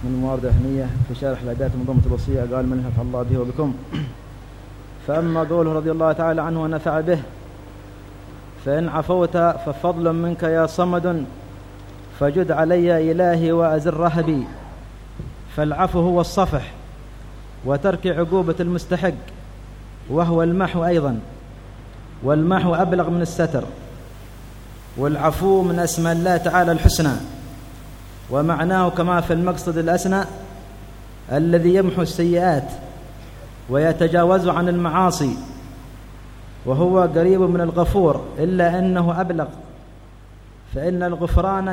من الموارد الرحمية في شرح الأداة المنظومة الوصية قال من نفع الله به وبكم. فأما قوله رضي الله تعالى عنه ونفع به فإن عفوت ففضل منك يا صمد فجد علي إلهي وأزر رهبي. فالعفو هو الصفح وترك عقوبة المستحق وهو المحو أيضا، والمحو أبلغ من الستر. والعفو من أسماء الله تعالى الحسنى، ومعناه كما في المقصد الأسنى الذي يمحو السيئات ويتجاوز عن المعاصي، وهو قريب من الغفور إلا أنه أبلغ، فإن الغفران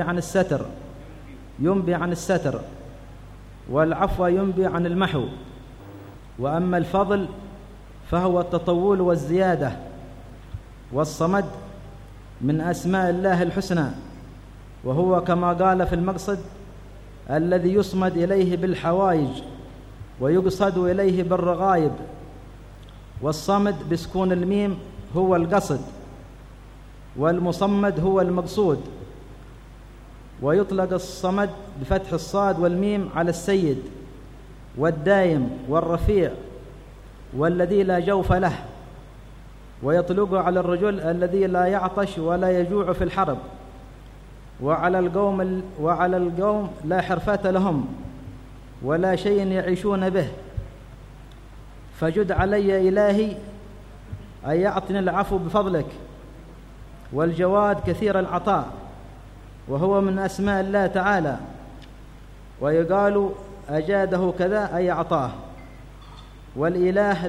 ينبي عن الستر، والعفو ينبي عن المحو. وأما الفضل فهو التطول والزيادة. والصمد من أسماء الله الحسنى، وهو كما قال في المقصد الذي يصمد إليه بالحوائج ويقصد إليه بالرغائب. والصمد بسكون الميم هو القصد، والمصمد هو المقصود. ويطلق الصمد بفتح الصاد والميم على السيد والدائم والرفيع والذي لا جوف له، ويطلق على الرجل الذي لا يعطش ولا يجوع في الحرب، وعلى القوم لا حرفة لهم ولا شيء يعيشون به. فجد علي إلهي أي يعطني العفو بفضلك. والجواد كثير العطاء، وهو من أسماء الله تعالى، ويقال أجاده كذا أي أعطاه. والإله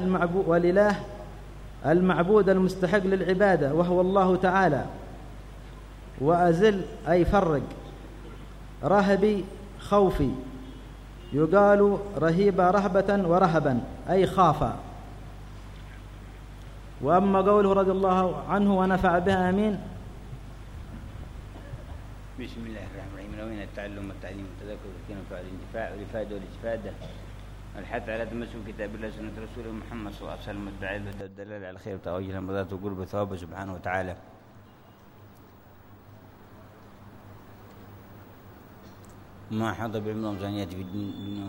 المعبود المستحق للعبادة وهو الله تعالى. وأزل أي فرق. رهبي خوفي، يقال رهيب رهبة ورهبا أي خافا. وأما قوله رضي الله عنه ونفع بها آمين. بسم الله الرحمن الرحيم. نوينا التعلم والتعليم والتذكر والفعل والانتفاع والإفادة والاستفادة والحث على تمسك كتاب الله وسنة رسوله محمد صلى الله عليه وسلم والدلالة على الخير وتوجه المرضات وقرب ثوابه سبحانه وتعالى. ما حضر بعلم ومزانيات في الدنيا.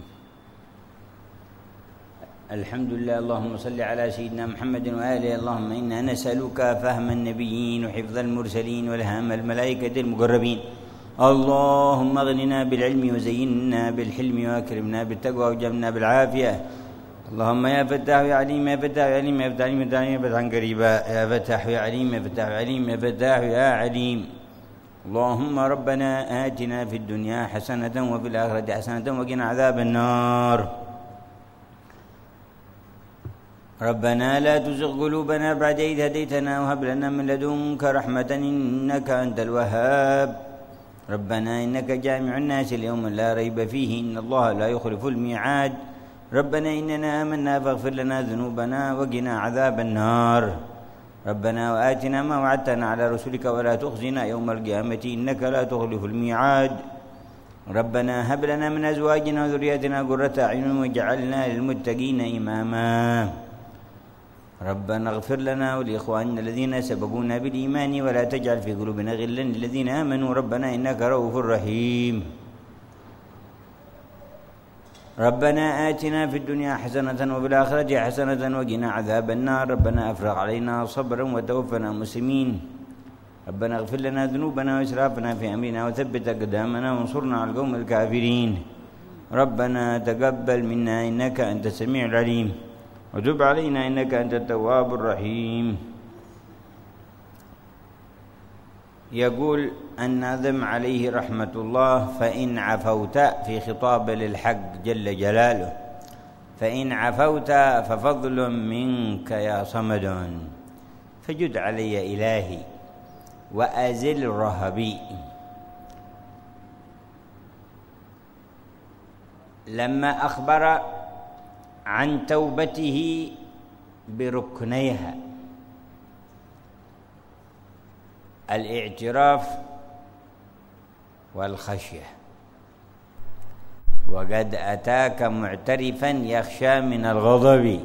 الحمد لله. اللهم صل على سيدنا محمد وآله. اللهم إنا نسألك فهم النبيين وحفظ المرسلين والهام الملائكة المقربين. اللهم اغننا بالعلم وزيننا بالحلم واكرمنا بالتقوى وجمنا بالعافية. اللهم يا فتاح يا عليم يا فتاح يا عليم يا فتاح يا عليم يا فتاح قريبا يا فتاح يا عليم يا فتاح يا عليم يا فتاح يا عليم. اللهم ربنا آتنا في الدنيا حسنة وفي الآخرة حسنة وقنا عذاب النار. ربنا لا تزغ قلوبنا بعد إذ هديتنا وهب لنا من لدنك رحمة إنك أنت الوهاب. ربنا إنك جامع الناس اليوم لا ريب فيه إن الله لا يخلف الميعاد. ربنا إننا آمنا فاغفر لنا ذنوبنا وقنا عذاب النار. ربنا وآتنا ما وعدتنا على رسلك ولا تخزنا يوم القيامة إنك لا تخلف الميعاد. ربنا هب لنا من أزواجنا وذرياتنا قرة أعين واجعلنا للمتقين إماما. ربنا اغفر لنا ولإخواننا الذين سبقونا بالإيمان ولا تجعل في قلوبنا غلا للذين آمنوا ربنا إنك رؤوف رحيم. ربنا آتنا في الدنيا حسنة وفي الآخرة حسنة وقنا عذاب النار. ربنا أفرغ علينا صبرا وتوفنا مسلمين. ربنا اغفر لنا ذنوبنا وإسرافنا في أمرنا وثبت أقدامنا وانصرنا على القوم الكافرين. ربنا تقبل منا إنك أنت السميع العليم وتب علينا إنك أنت التواب الرحيم. يقول الناظم عليه رحمة الله: فإن عفوت، في خطاب للحق جل جلاله، فإن عفوت ففضل منك يا صمد فجد علي إلهي وأزل رهبي. لما أخبر عن توبته بركنيها الاعتراف والخشية، وقد أتاك معترفا يخشى من الغضب،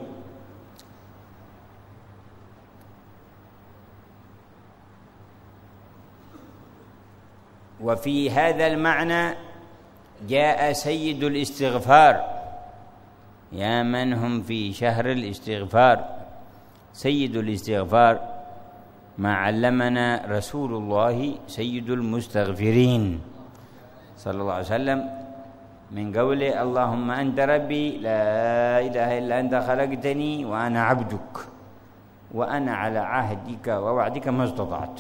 وفي هذا المعنى جاء سيد الاستغفار، يا من هم في شهر الاستغفار. سيد الاستغفار ما علمنا رسول الله سيد المستغفرين صلى الله عليه وسلم من قوله: اللهم أنت ربي لا إله إلا أنت خلقتني وأنا عبدك وأنا على عهدك ووعدك ما استطعت،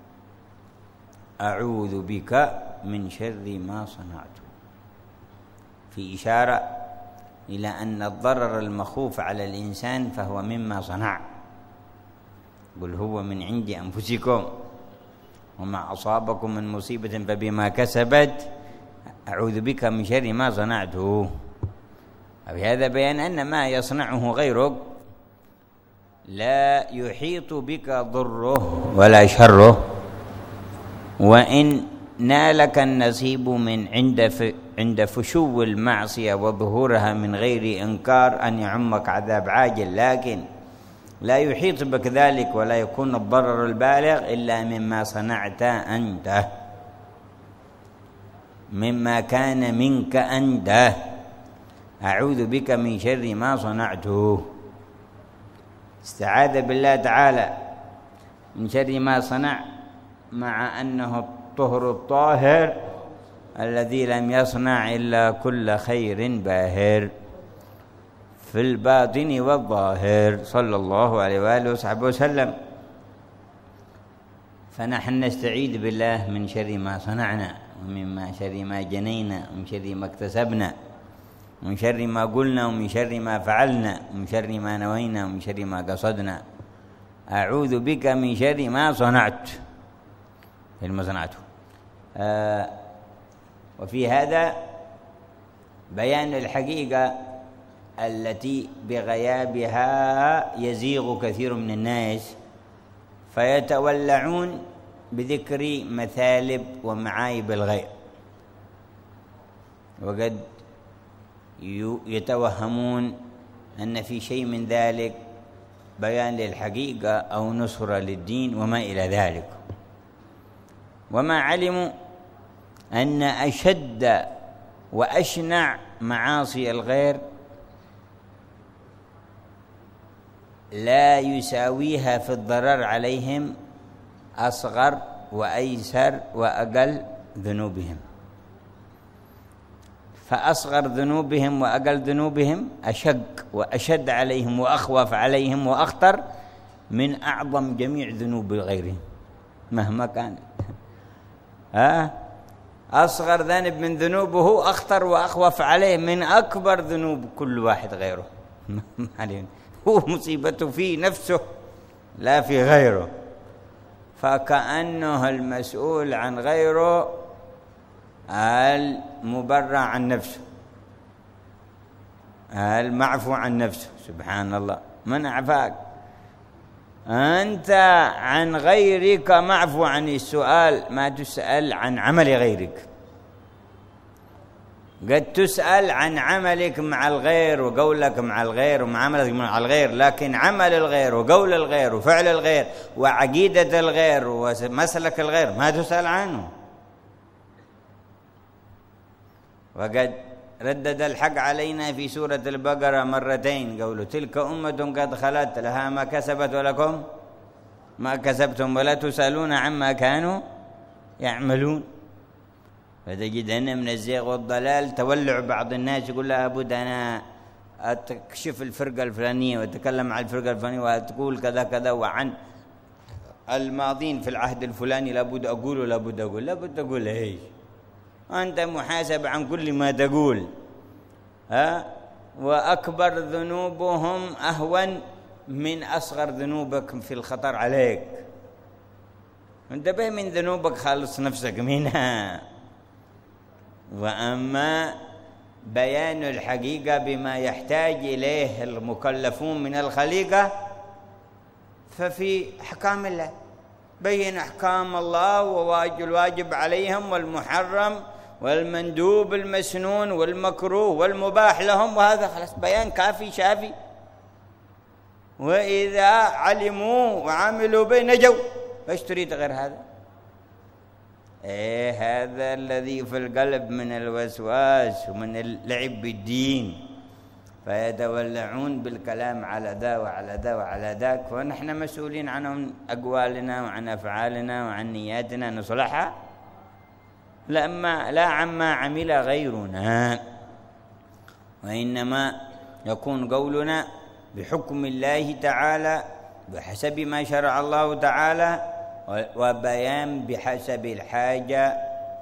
أعوذ بك من شر ما صنعت. في إشارة إلى أن الضرر المخوف على الإنسان فهو مما صنع، قل هو من عند أنفسكم وما أصابكم من مصيبة فبما كسبت، أعوذ بك من شر ما صنعته. هذا بيان أن ما يصنعه غيرك لا يحيط بك ضره ولا شره، وإن نالك النصيب من عند فشو المعصية وظهورها من غير إنكار أن يعمك عذاب عاجل، لكن لا يحيط بك ذلك ولا يكون الضرر البالغ إلا مما صنعت أنت، مما كان منك أنت. أعوذ بك من شر ما صنعته. استعاذ بالله تعالى من شر ما صنع، مع أنه الطهر الطاهر الذي لم يصنع إلا كل خير باهر في الباطن والظاهر صلى الله عليه وآله وصحبه وسلم. فنحن نستعيذ بالله من شر ما صنعنا، ومن شر ما جنينا، ومن شر ما اكتسبنا، ومن شر ما قلنا، ومن شر ما فعلنا، ومن شر ما نوينا، ومن شر ما قصدنا. أعوذ بك من شر ما صنعت، ما صنعته. وفي هذا بيان الحقيقة التي بغيابها يزيغ كثير من الناس فيتولعون بذكر مثالب ومعايب الغير، وقد يتوهمون أن في شيء من ذلك بيان للحقيقة أو نصرة للدين وما إلى ذلك، وما علموا أن أشد وأشنع معاصي الغير لا يساويها في الضرر عليهم أصغر وأيسر وأقل ذنوبهم. فأصغر ذنوبهم وأقل ذنوبهم أشق وأشد عليهم وأخوف عليهم وأخطر من أعظم جميع ذنوب غيرهم مهما كانت. أصغر ذنب من ذنوبه أخطر وأخوف عليه من أكبر ذنوب كل واحد غيره. هو مصيبته في نفسه لا في غيره، فكأنه المسؤول عن غيره المبرع عن نفسه، المعفو عن نفسه. سبحان الله، من أعفاك أنت عن غيرك معفو عن السؤال، ما تسأل عن عمل غيرك. قد تسأل عن عملك مع الغير وقولك مع الغير ومعاملتك مع الغير، لكن عمل الغير وقول الغير وفعل الغير وعقيدة الغير ومسلك الغير ما تسأل عنه. وقد ردد الحق علينا في سورة البقرة مرتين، قوله: تلك أمة قد خلت لها ما كسبت ولكم ما كسبتم ولا تسألون عما كانوا يعملون. فتجد أن من الزيغ والضلال تولع بعض الناس يقول: لا أبد أنا أكشف الفرقة الفلانية وأتكلم عن الفرقة الفلانية وأتقول كذا كذا، وعن الماضين في العهد الفلاني لابد أقول ولابد أقول. لابد أقول إيش؟ أنت محاسب عن كل ما تقول. وأكبر ذنوبهم أهون من أصغر ذنوبك في الخطر عليك. انتبه من ذنوبك، خلص نفسك منها. وأما بيان الحقيقة بما يحتاج إليه المكلفون من الخليقة ففي أحكام الله، بين أحكام الله والواجب عليهم والمحرم والمندوب المسنون والمكروه والمباح لهم، وهذا خلاص بيان كافي شافي. وإذا علموا وعملوا به نجوا، ايش تريد غير هذا؟ هذا الذي في القلب من الوسواس ومن اللعب بالدين، فيتولعون بالكلام على ذا وعلى ذا وعلى ذاك، ونحن مسؤولين عنهم، أقوالنا وعن أفعالنا وعن نياتنا نصلحها لا عما عمل غيرنا، وإنما يكون قولنا بحكم الله تعالى بحسب ما شرع الله تعالى، وبيان بحسب الحاجة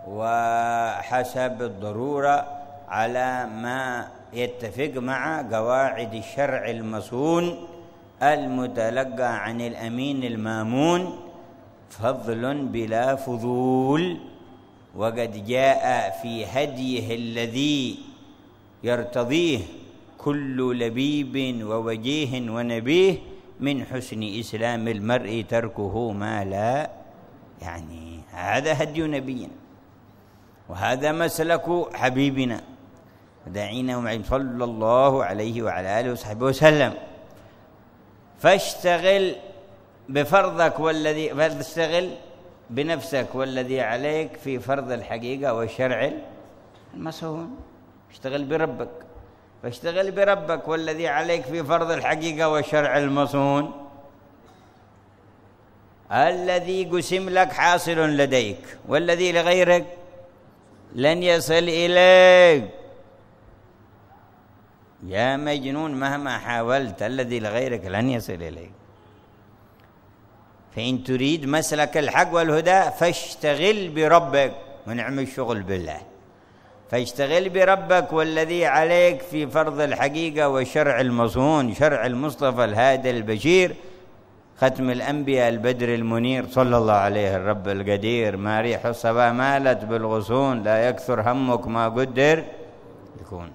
وحسب الضرورة على ما يتفق مع قواعد الشرع المصون المتلقى عن الأمين المامون، فضل بلا فضول. وقد جاء في هديه الذي يرتضيه كل لبيب ووجيه ونبيه من حسن إسلام المرء تركه ما لا يعني. هذا هدي نبينا وهذا مسلك حبيبنا وداعينا صلى الله عليه وعلى آله وصحبه وسلم. فاشتغل بفرضك فاشتغل بنفسك والذي عليك في فرض الحقيقة والشرع المصون. اشتغل بربك، فاشتغل بربك والذي عليك في فرض الحقيقة والشرع المصون الذي قسم لك حاصل لديك، والذي لغيرك لن يصل إليك. يا مجنون مهما حاولت الذي لغيرك لن يصل إليك. فإن تريد مسلك الحق والهدى فاشتغل بربك، ونعم الشغل بالله. فاشتغل بربك والذي عليك في فرض الحقيقة والشرع المصون، شرع المصطفى الهادي البشير ختم الأنبياء البدر المنير صلى الله عليه الرب القدير. ما ريح الصبا مالت بالغصون، لا يكثر همك ما قدر يكون.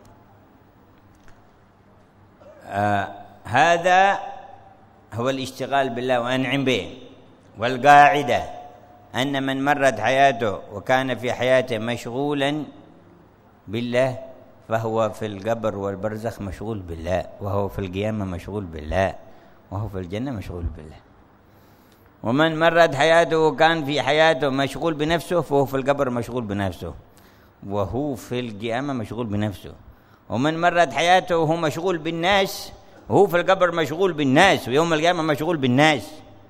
هذا هو الاشتغال بالله وأنعم به. والقاعدة أن من مرت حياته وكان في حياته مشغولا بالله فهو في القبر والبرزخ مشغول بالله، وهو في القيامة مشغول بالله، وهو في الجنة مشغول بالله. ومن مرت حياته وكان في حياته مشغول بنفسه فهو في القبر مشغول بنفسه، وهو في القيامة مشغول بنفسه. ومن مرت حياته وهو مشغول بالناس وهو في القبر مشغول بالناس، ويوم القيامة مشغول بالناس،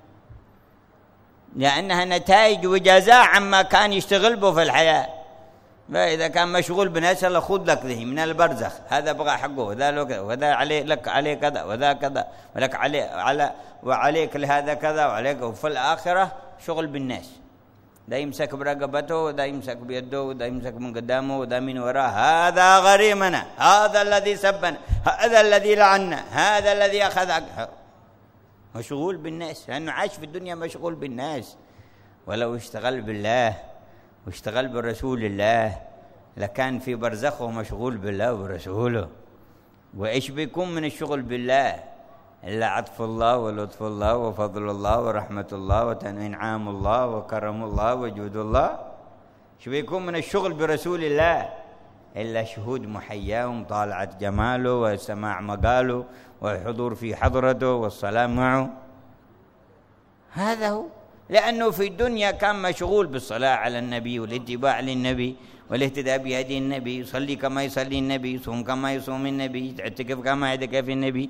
لأنها نتائج وجزاء عما كان يشتغل به في الحياة. فإذا كان مشغول بناس الله خذ لك ذي من البرزخ، هذا بغى حقه وذا له كذا وذا عليه لك عليه كذا وذا كذا ولك عليه وعليك لهذا كذا وعليك. وفي الآخرة شغل بالناس، ده يمسك برقبته وده يمسك بيده وده يمسك من قدامه وده من وراه. هذا غريمنا، هذا الذي سبنا، هذا الذي لعنا، هذا الذي أخذ. مشغول بالناس لأنه عاش في الدنيا مشغول بالناس. ولو اشتغل بالله واشتغل برسول الله لكان في برزخه مشغول بالله ورسوله. وإيش بيكون من الشغل بالله إلا عطف الله ولطف الله وفضل الله ورحمة الله وإنعام الله وكرم الله وجود الله. إيش بيكون من الشغل برسول الله إلا شهود محياه ومطالعة جماله وسماع مقاله والحضور في حضرته والصلاة معه. هذا هو، لأنه في الدنيا كان مشغول بالصلاة على النبي والاتباع للنبي والاهتداء بهدي النبي، يصلي كما يصلي النبي، يصوم كما يصوم النبي، يعتكف كما يعتكف النبي،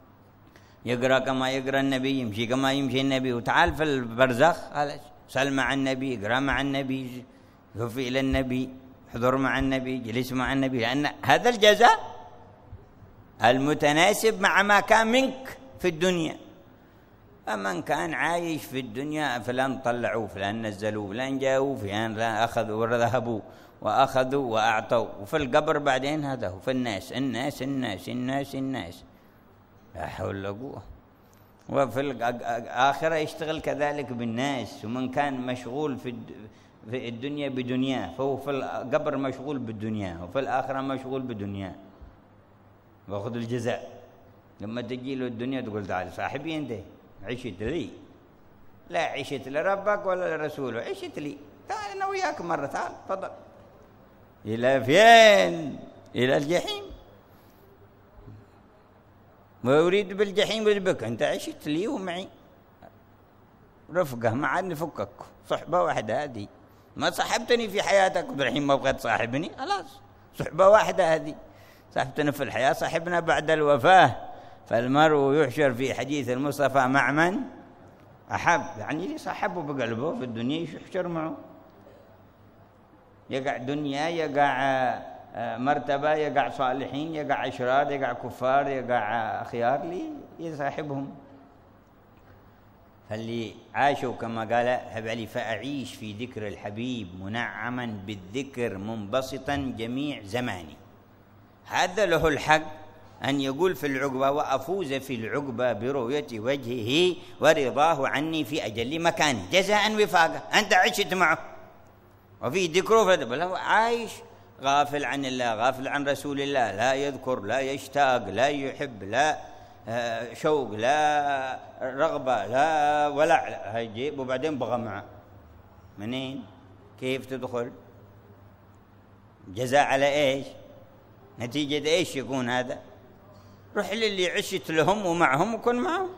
يقرأ كما يقرأ النبي، يمشي كما يمشي النبي. وتعال في البرزخ صل مع النبي، اقرأ مع النبي، شوف إلى النبي، حضر مع النبي، جلس مع النبي، لأن هذا الجزاء المتناسب مع ما كان منك في الدنيا. فمن كان عايش في الدنيا فلان طلعوا فلان نزلوا فلان جاءوا فلان أخذوا وذهبوا وأخذوا وأعطوا، وفي القبر بعدين هذا هو في الناس الناس الناس الناس الناس، لا حول ولا قوة. وفي الآخرة يشتغل كذلك بالناس. ومن كان مشغول في الدنيا بدنياه فهو في القبر مشغول بالدنيا، وفي الآخرة مشغول بدنياه واخذ الجزاء. لما تجي له الدنيا تقول تعال صاحبي انت عشت لي، لا عشت لربك ولا لرسوله، عشت لي، تعال انا وياك مره، تعال تفضل. الى فين؟ الى الجحيم. واريد بالجحيم بك، انت عشت لي ومعي رفقه، ما عاد نفكك، صحبه واحده هذه ما صاحبتني في حياتك والحين ما بغيت تصاحبني، خلاص صحبة واحدة هذه، صاحبتنا في الحياة صاحبنا بعد الوفاة. فالمرء يحشر في حديث المصطفى مع من أحب، يعني اللي صاحبه بقلبه في الدنيا يحشر معه، يقع دنيا، يقع مرتبة، يقع صالحين، يقع أشرار، يقع كفار، يقع أخيار لي يصاحبهم. فاللي عاشوا كما قال هب علي فأعيش في ذكر الحبيب منعما بالذكر منبسطا جميع زماني، هذا له الحق أن يقول في العقبة وأفوز في العقبة برؤية وجهه ورضاه عني في أجل مكاني جزاء وفاقة. أنت عشت معه وفي ذكره، بل هو عايش غافل عن الله، غافل عن رسول الله، لا يذكر، لا يشتاق، لا يحب، لا شوق، لا رغبة، لا ولع، هيجيب وبعدين بغى معه. منين؟ كيف تدخل؟ جزاء على إيش؟ نتيجة إيش يكون هذا؟ روح للي عشت لهم ومعهم وكن معهم.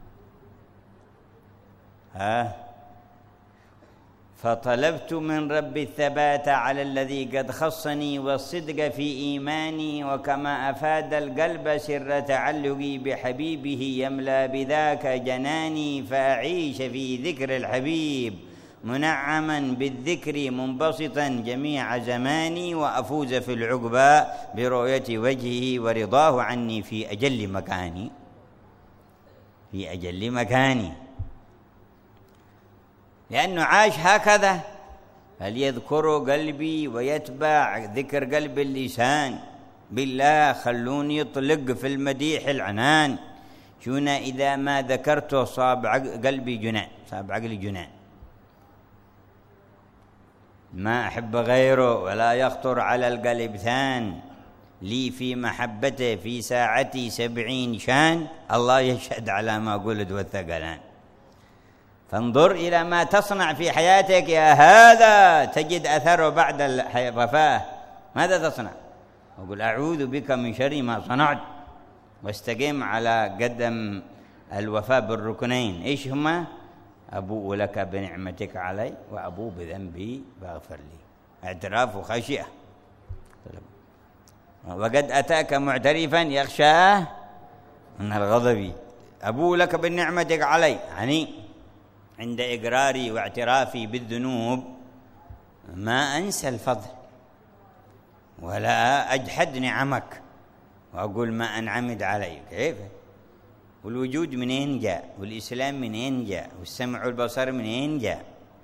فطلبت من ربي الثبات على الذي قد خصني والصدق في إيماني، وكما أفاد القلب سر تعلقي بحبيبه يملأ بذاك جناني، فأعيش في ذكر الحبيب منعما بالذكر منبسطا جميع زماني، وأفوز في العقبى برؤية وجهه ورضاه عني في أجل مكاني، في أجل مكاني، لأنه عاش هكذا. فليذكر قلبي ويتبع ذكر قلب اللسان، بالله خلوني يطلق في المديح العنان، شونا إذا ما ذكرته صاب قلبي جنان، صاب عقلي جنان، ما أحب غيره ولا يخطر على القلب ثان، لي في محبته في ساعتي 70 شان، الله يشهد على ما قلت والثقلان. فانظر إلى ما تصنع في حياتك يا هذا تجد أثره بعد الوفاة. ماذا تصنع؟ أقول أعوذ بك من شر ما صنعت، واستقيم على قدم الوفاة بالركنين. إيش هما؟ أبوء لك بنعمتك علي وأبوء بذنبي فاغفر لي، اعتراف وخشية. وقد أتاك معترفا يخشى من الغضب، أبوء لك بنعمتك علي، يعني عند إقراري واعترافي بالذنوب ما أنسى الفضل ولا أجحد نعمك وأقول ما أنعمد علي. كيف؟ والوجود منين جاء؟ والإسلام منين جاء؟ والسمع والبصر منين جاء؟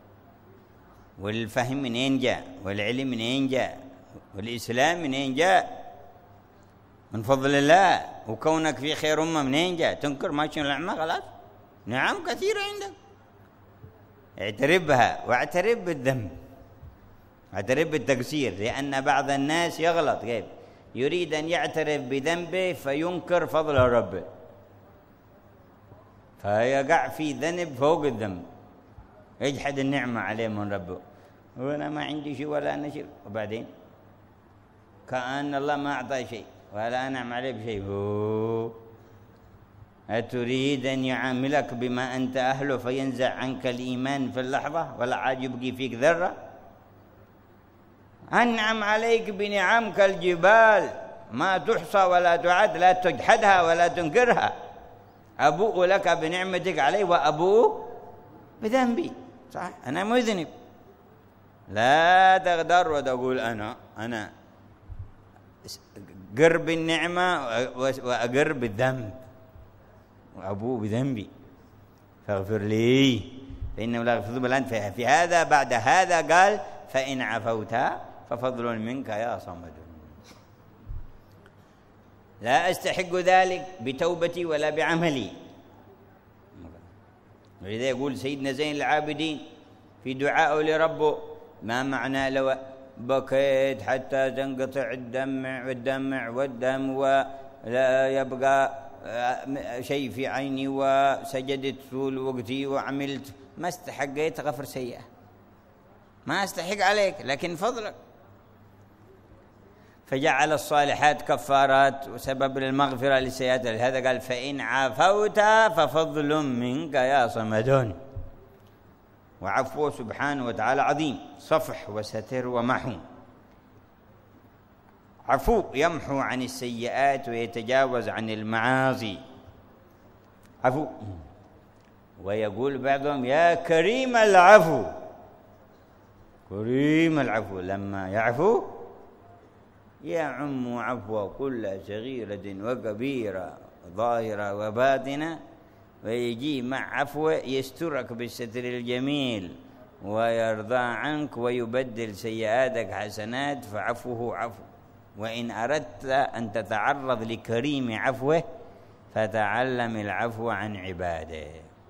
والفهم منين جاء؟ والعلم منين جاء؟ والإسلام منين جاء؟ من فضل الله. وكونك في خير أمة منين جاء؟ تنكر ما شنو النعمة؟ خلاص نعم كثيرة عندك، اعترف بها واعترف بالذنب، اعترف بالتقصير، لأن بعض الناس يغلط. كيف؟ يريد أن يعترف بذنبه فينكر فضل ربه، فيقع في ذنب فوق الذنب، يجحد النعمة عليه من ربه، وأنا ما عندي شيء ولا أنا شيء، وبعدين كأن الله ما أعطى شيء ولا أنعم عليه بشيء. أتريد أن يعاملك بما أنت أهله فينزع عنك الإيمان في اللحظة ولا عاد يبقي فيك ذرة؟ أنعم عليك بنعم كالجبال ما تحصى ولا تعد، لا تجحدها ولا تنكرها. أبوء لك بنعمتك علي وأبوء بذنبي. صح، أنا مذنب، لا تغدر وتقول أنا قرب النعمة وأقرب الذنب وأبوء بذنبي فاغفر لي فإنه لا يغفر الذنوب إلا أنت. في هذا بعد هذا قال فإن عفوت ففضل منك يا صمد، لا أستحق ذلك بتوبتي ولا بعملي. ولذا يقول سيدنا زين العابدين في دعائه لربه ما معنى لو بكيت حتى تنقطع الدمع والدم ولا يبقى شيء في عيني وسجدت طول وقتي وعملت، ما استحقيت غفر سيئة، ما استحق عليك لكن فضلك. فجعل الصالحات كفارات وسبب للمغفرة للسيئات. لهذا قال فإن عفوت ففضل منك يا صمدون. وعفوه سبحانه وتعالى عظيم، صفح وستر ومحو. عفو يمحو عن السيئات ويتجاوز عن المعاصي، عفو. ويقول بعضهم يا كريم العفو، كريم العفو لما يعفو يعم عفو كل صغيرة وكبيرة ظاهرة وباطنة، ويجي مع عفوه يسترك بالستر الجميل ويرضى عنك ويبدل سيئاتك حسنات، فعفوه عفو. وإن أردت أن تتعرض لكريم عفوه فتعلم العفو عن عباده.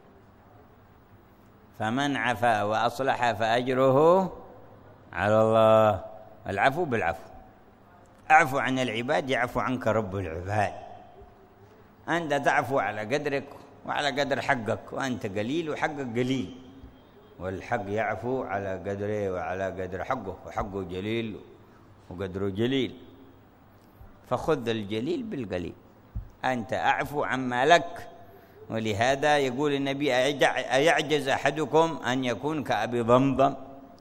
فمن عفا وأصلح فأجره على الله. العفو بالعفو، اعفو عن العباد يعفو عنك رب العباد. أنت تعفو على قدرك وعلى قدر حقك، وأنت قليل وحقك قليل، والحق يعفو على قدره وعلى قدر حقه، وحقه جليل وقدره جليل، فخذ الجليل بالقليل. أنت أعفو عما لك. ولهذا يقول النبي أيعجز أحدكم أن يكون كأبي ضمضم؟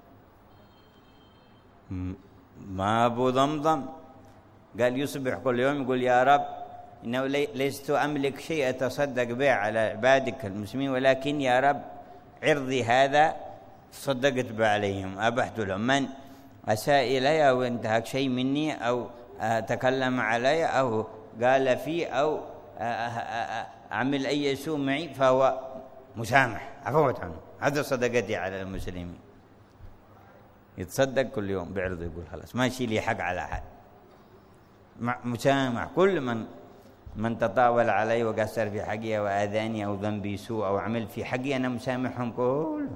ما أبو ضمضم قال يصبح كل يوم يقول يا رب إنه لست أملك شيء أتصدق به على عبادك المسلمين، ولكن يا رب عرضي هذا صدقت به عليهم، أبحت لهم. من أساء إلي أو انتهك شيء مني أو تكلم علي أو قال فيه أو أعمل أي سوء معي فهو مسامح، عفوت عنه. هذا صدقتي على المسلمين. يتصدق كل يوم بعرضه، يقول خلاص ما يشيل لي حق على أحد، مسامح. كل من تطاول علي وقصر في حقي وآذاني أو ذنبي سوء أو عمل في حقي أنا مسامحهم كلهم.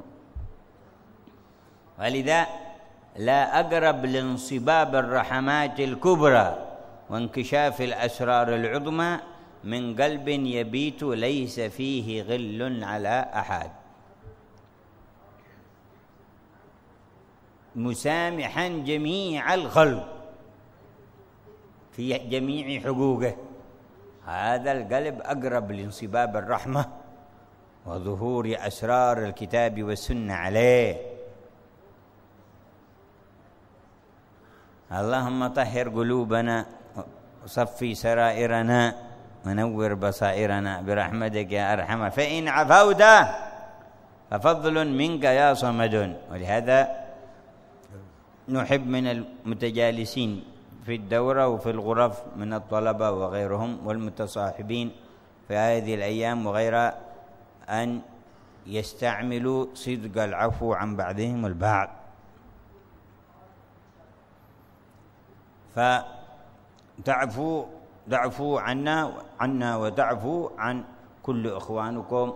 ولذا لا أقرب لانصباب الرحمات الكبرى وانكشاف الأسرار العظمى من قلب يبيت ليس فيه غل على أحد، مسامحا جميع الخلق في جميع حقوقه. هذا القلب أقرب لانصباب الرحمة وظهور أسرار الكتاب والسنة عليه. اللهم طهر قلوبنا وصفي سرائرنا ونور بصائرنا برحمتك يا أرحم. فإن عفوت ففضل منك يا صمد. ولهذا نحب من المتجالسين في الدورة وفي الغرف من الطلبة وغيرهم والمتصاحبين في هذه الأيام وغيرها أن يستعملوا صدق العفو عن بعضهم البعض. فتعفو عنا وتعفو عن كل إخوانكم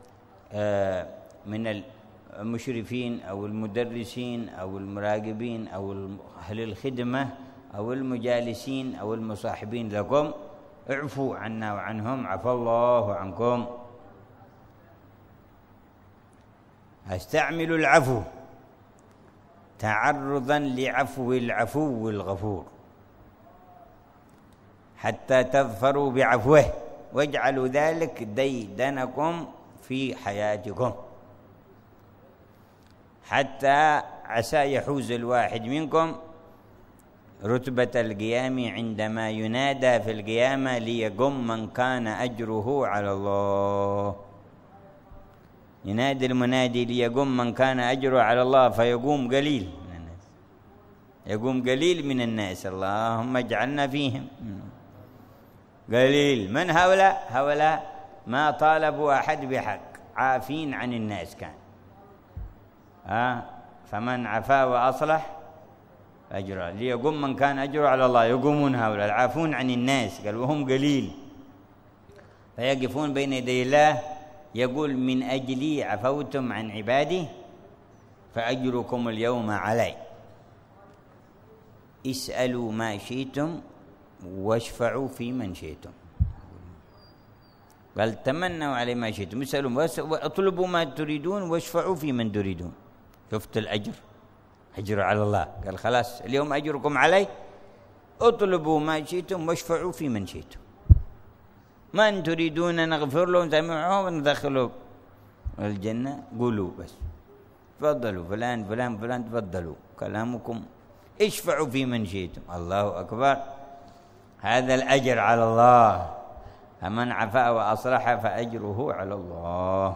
من المشرفين أو المدرسين أو المراقبين أو أهل الخدمة أو المجالسين أو المصاحبين لكم. اعفوا عنا وعنهم، عفى الله عنكم. استعملوا العفو تعرضا لعفو العفو الغفور حتى تظفروا بعفوه، واجعلوا ذلك ديدنكم في حياتكم، حتى عسى يحوز الواحد منكم رتبة القيام عندما ينادى في القيامة ليقم من كان أجره على الله. ينادي المنادي ليقم من كان أجره على الله، فيقوم قليل من الناس، يقوم قليل من الناس، اللهم اجعلنا فيهم. قليل من هؤلاء؟ هؤلاء ما طالبوا أحد بحق، عافين عن الناس كان. فمن عفا وأصلح أجره ليقوم من كان أجره على الله. يقومون هؤلاء العافون عن الناس، قال وهم قليل، فيقفون بين يدي الله يقول من أجلي عفوتم عن عبادي فأجركم اليوم علي، اسألوا ما شئتم واشفعوا في من شئتم. قال تمنوا علي ما شئتم، اسألوا واطلبوا ما تريدون واشفعوا في من تريدون. شفت الأجر، أجر على الله. قال خلاص اليوم أجركم علي، اطلبوا ما شئتم واشفعوا في من شئتم. من تريدون نغفر لهم سامحهم وندخلهم الجنة قولوا بس. تفضلوا، فلان فلان فلان، تفضلوا كلامكم، اشفعوا في من شئتم. الله أكبر، هذا الأجر على الله. فمن عفا وأصلح فأجره على الله.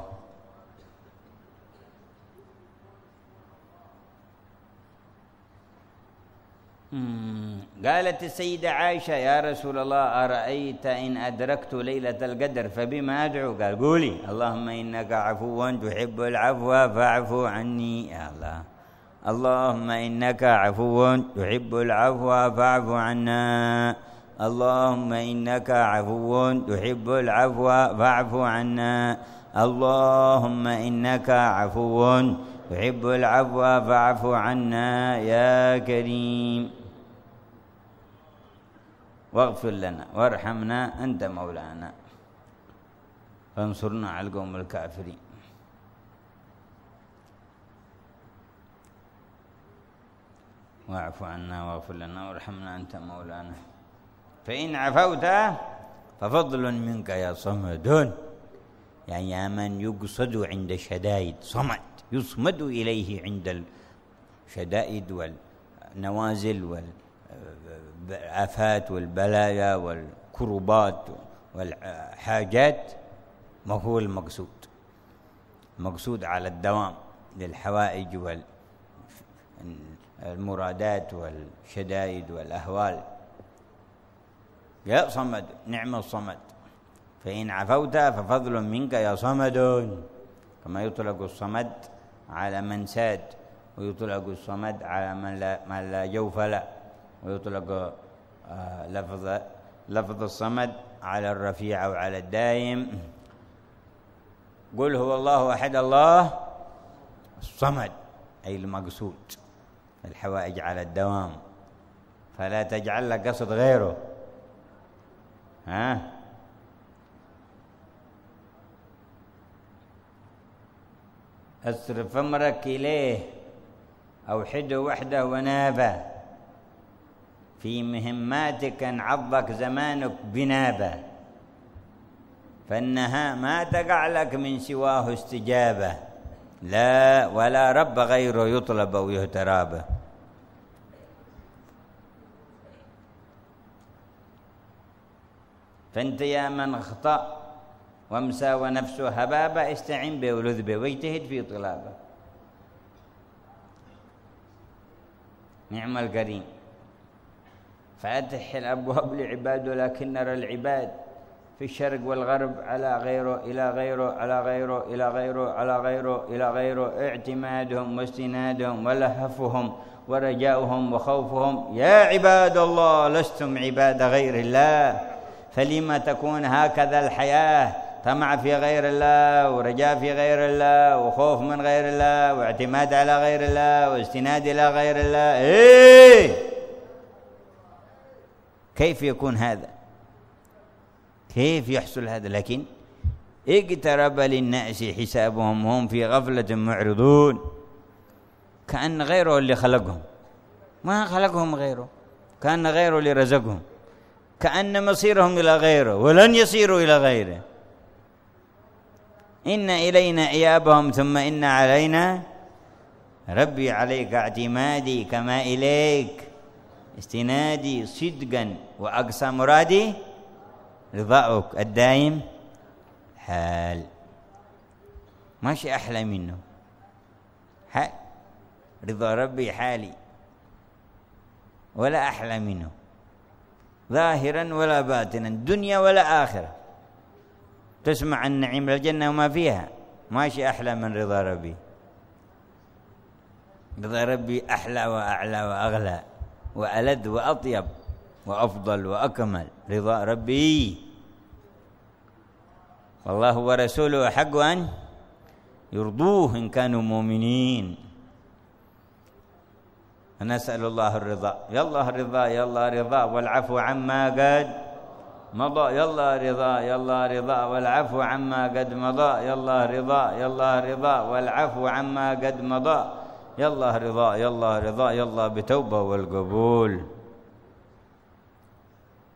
قالت السيدة عائشة: يا رسول الله، أرأيت إن أدركت ليلة القدر فبما أدعو؟ قال: قولي: اللهم إنك عفو تحب العفو فاعف عني. يا الله، اللهم إنك عفو تحب العفو فاعف عنا. اللهم إنك عفو تحب العفو فاعف عنا. اللهم إنك عفو تحب العفو فاعف عنا يا كريم، واغفر لنا وارحمنا، أنت مولانا فانصرنا على القوم الكافرين. واعف عنا واغفر لنا وارحمنا، أنت مولانا. فإن عفوت ففضل منك يا صمد، يعني يا من يقصد عند الشدائد، صمد يصمد إليه عند الشدائد والنوازل والآفات والبلايا والكربات والحاجات. ما هو المقصود على الدوام للحوائج والمرادات والشدائد والأهوال. يا صمد، نعم الصمد. فإن عفوت ففضل منك يا صمد، كما يطلق الصمد على من ساد، ويطلق الصمد على من لا جوف له، ويطلق لفظ الصمد على الرفيع أو على الدائم. قل هو الله أحد الله الصمد، أي المقصود الحوائج على الدوام، فلا تجعل لك قصد غيره. اصرف أمرك إليه، أوحده وحده ونابه، في مهماتك انعضك زمانك بنابه، فإنها ما تقع لك من سواه استجابة، لا ولا رب غيره يطلب أو يهترابه. فأنت يا من اخطأ وامسى ونفسه هبابة، استعن به ولذ به واجتهد في طلابه. نعم الكريم، فأتح الأبواب لعباده، لكن نرى العباد في الشرق والغرب على غيره إلى غيره على غيره إلى غيره على غيره إلى غيره، اعتمادهم واستنادهم ولهفهم ورجاؤهم وخوفهم. يا عباد الله، لستم عباد غير الله، فلما تكون هكذا الحياة؟ طمع في غير الله، ورجاء في غير الله، وخوف من غير الله، واعتماد على غير الله، واستناد إلى غير الله. كيف يكون هذا؟ كيف يحصل هذا؟ لكن اقترب للناس حسابهم وهم في غفلة معرضون، كأن غيره اللي خلقهم، ما خلقهم غيره، كأن غيره اللي رزقهم، كأن مصيرهم إلى غيره ولن يصيروا إلى غيره. إن إلينا إيابهم ثم إن علينا، ربي عليك اعتمادي كما إليك استنادي، صدقا وأقصى مرادي رضاؤك الدائم حال. ماشي أحلى منه حال، رضا ربي حالي، ولا أحلى منه ظاهرا ولا باطنا، دنيا ولا آخرة. تسمع عن نعيم الجنة وما فيها، ماشي أحلى من رضا ربي. رضا ربي أحلى وأعلى وأغلى وألذ وأطيب وأفضل وأكمل. رضا ربي، والله ورسوله أحق أن يرضوه إن كانوا مؤمنين. نسأل الله الرضا، يلا الرضا، يلا رضا والعفو عما قد مضى، يلا رضا، يلا رضا والعفو عما قد مضى، يلا رضا، يلا رضا والعفو عما قد مضى، يلا رضا، يلا رضا، يلا بتوبة والقبول.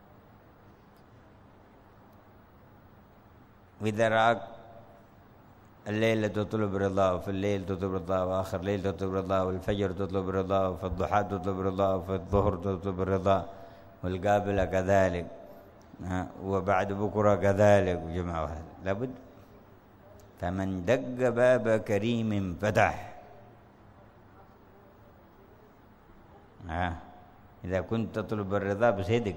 وإذا رأك الليلة تطلب رضاه، وفي الليل تطلب رضاه، وآخر ليل تطلب رضاه، والفجر تطلب رضاه، وفي الضحى تطلب رضاه، وفي الظهر تطلب رضاه، والقابلة كذلك، وبعد بكرة كذلك، وجمع واحد لابد. فمن دق باب كريم فتح. إذا كنت تطلب الرضا بصدق.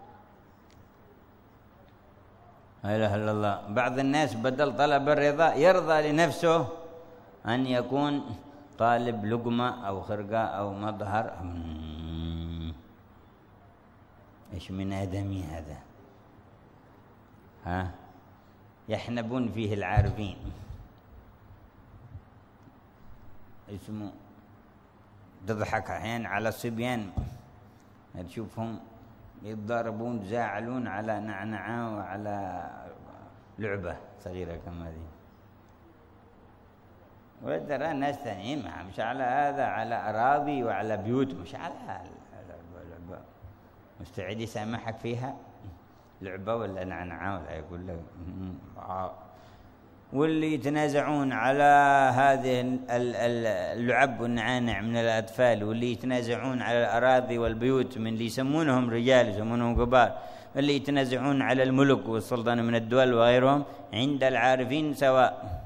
لا إله إلا الله. بعض الناس بدل طلب الرضا يرضى لنفسه أن يكون طالب لقمة أو خرقة أو مظهر. إيش من آدمي هذا؟ يحنبون فيه العارفين. اسمه تضحك أحيانا على الصبيان، تشوفهم يتضاربون زاعلون على نعنعة وعلى لعبة صغيرة كما ذي، وترى الناس ثانيين مش على هذا، على أراضي وعلى بيوت، مش على لعبة. مستعد يسامحك فيها لعبة ولا نعنعة ولا يقول لك. واللي يتنازعون على هذه اللعب والنعانع من الأطفال، واللي يتنازعون على الأراضي والبيوت من اللي يسمونهم رجال يسمونهم كبار، واللي يتنازعون على الملك والسلطنة من الدول وغيرهم، عند العارفين سواء.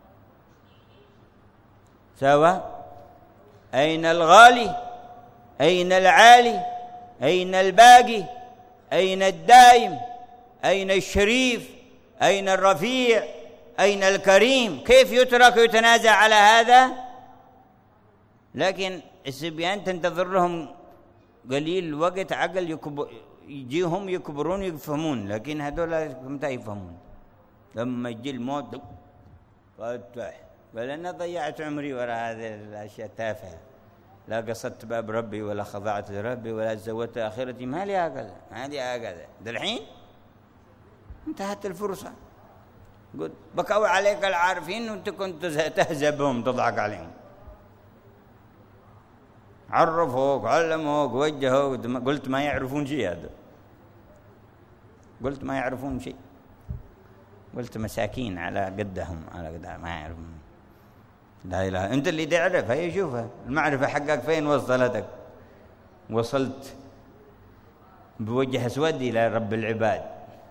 أين الغالي؟ أين العالي؟ أين الباقي؟ أين الدائم؟ أين الشريف؟ أين الرفيع؟ أين الكريم؟ كيف يترك يتنازع على هذا؟ لكن الصبيان تنتظر لهم قليل وقت عقل يجيهم يكبرون يفهمون، لكن هذول متى يفهمون؟ لما يجي الموت فتح. بل أنا ضيعت عمري وراء هذه الأشياء التافهة، لا قصدت باب ربي ولا خضعت لربي ولا تزودت آخرتي، ما لي هكذا، ما لي هكذا. الحين انتهت الفرصة. قلت بكوا عليك العارفين وانت كنت تهزبهم تضحك عليهم. عرفوك علموك وجهوك، قلت ما يعرفون شيء. هذا قلت ما يعرفون شيء، قلت مساكين على قدهم ما يعرفون. لا إله، أنت اللي تعرف. هي شوفها المعرفة حقك فين وصلتك. وصلت بوجه أسود إلى رب العباد،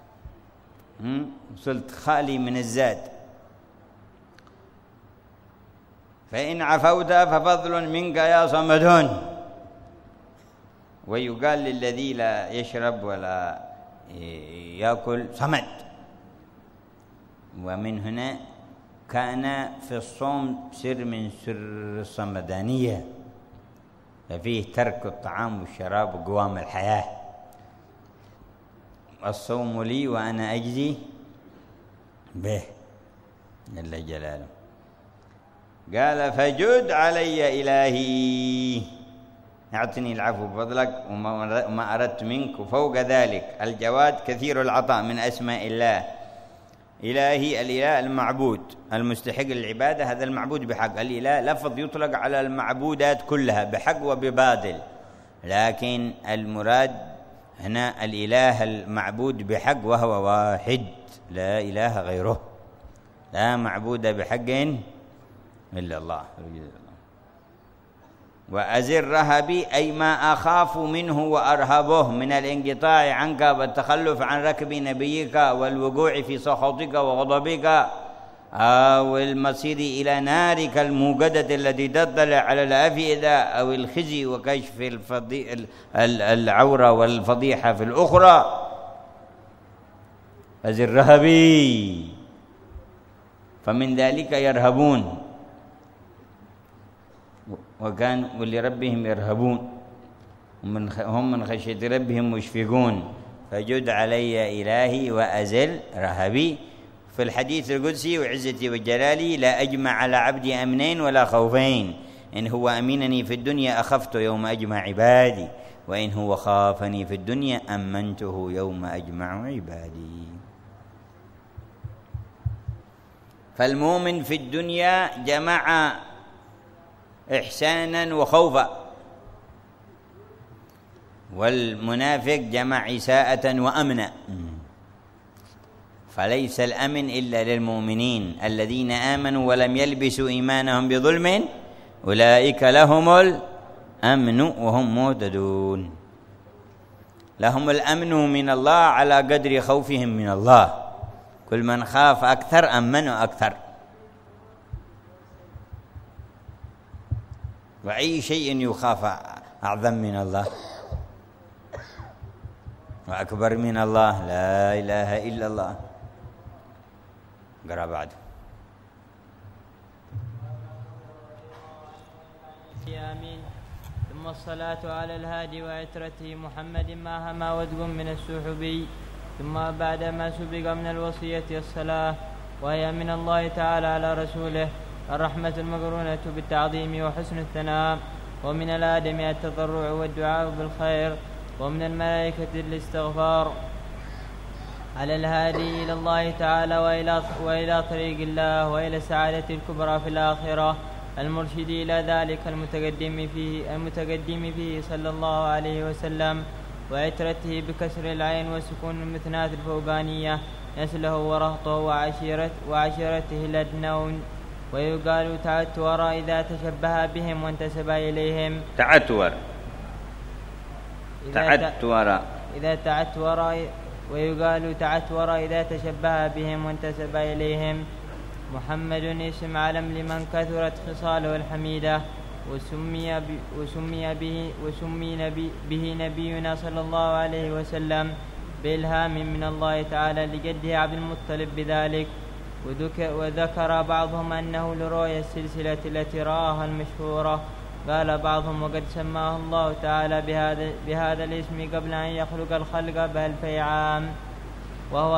وصلت خالي من الزاد. فإن عفوت ففضل منك يا صمدون. ويقال للذي لا يشرب ولا يأكل صمد. ومن هنا كان في الصوم سر من سر الصمدانية، ففيه ترك الطعام والشراب وقوام الحياة. الصوم لي وأنا أجزي به جل جلاله. قال فجد علي إلهي، اعطني العفو بفضلك وما أردت منك. وفوق ذلك الجواد كثير العطاء من أسماء الله. إلهي الإله المعبود المستحق للعبادة، هذا المعبود بحق. الإله لفظ يطلق على المعبودات كلها بحق وبباطل، لكن المراد هنا الإله المعبود بحق وهو واحد لا إله غيره، لا معبود بحق إلا الله. وأزر رهبي أي ما أخاف منه وأرهبه من الانقطاع عنك والتخلف عن ركب نبيك والوقوع في سخطك وغضبك أو المصير إلى نارك الموقدة التي تطلع على الأفئدة أو الخزي وكشف العورة والفضيحة في الأخرى. أزر رهبي، فمن ذلك يرهبون، وكانوا لربهم يرهبون، هم من خشية ربهم مشفقون. فجد علي إلهي وأزل رهبي. في الحديث القدسي وعزتي وجلالي لا أجمع على عبدي أمنين ولا خوفين، إن هو أمينني في الدنيا أخفت يوم أجمع عبادي، وإن هو خافني في الدنيا أمنته يوم أجمع عبادي. فالمؤمن في الدنيا جمع إحسانا وخوفا، والمنافق جمع إساءة وأمنا. فليس الأمن إلا للمؤمنين الذين آمنوا ولم يلبسوا إيمانهم بظلم أولئك لهم الأمن وهم مهتدون. لهم الأمن من الله على قدر خوفهم من الله، كل من خاف أكثر أمنوا أكثر. وأي شيء يخاف أعظم من الله وأكبر من الله؟ لا إله إلا الله. قرأ بعد. آمين. ثم الصلاة على الهادي وعترته محمد ما هما ودق من السحبي. ثم بعدما سبق من الوصية الصلاة، وهي من الله تعالى على رسوله الرحمة المقرونة بالتعظيم وحسن الثناء، ومن الآدم التضرع والدعاء بالخير، ومن الملائكة الاستغفار على الهادي إلى الله تعالى وإلى طريق الله وإلى السعادة الكبرى في الآخرة، المرشد إلى ذلك المتقدم فيه صلى الله عليه وسلم، وعترته بكسر العين وسكون المثنات الفوقانية، نسله ورهطه وعشيرته الأدنون. ويقال تعتور إذا تشبه بهم وانتسب إليهم. ويقال تعتور إذا تشبه بهم وانتسب إليهم. محمد اسم علم لمن كثرت خصاله الحميدة، وسمي به نبينا صلى الله عليه وسلم بإلهام من الله تعالى لجده عبد المطلب بذلك. وذكر بعضهم أنه لرؤيا السلسلة التي رآها المشهورة. قال بعضهم وقد سماه الله تعالى بهذا الاسم قبل أن يخلق الخلق ب2000 عام، وهو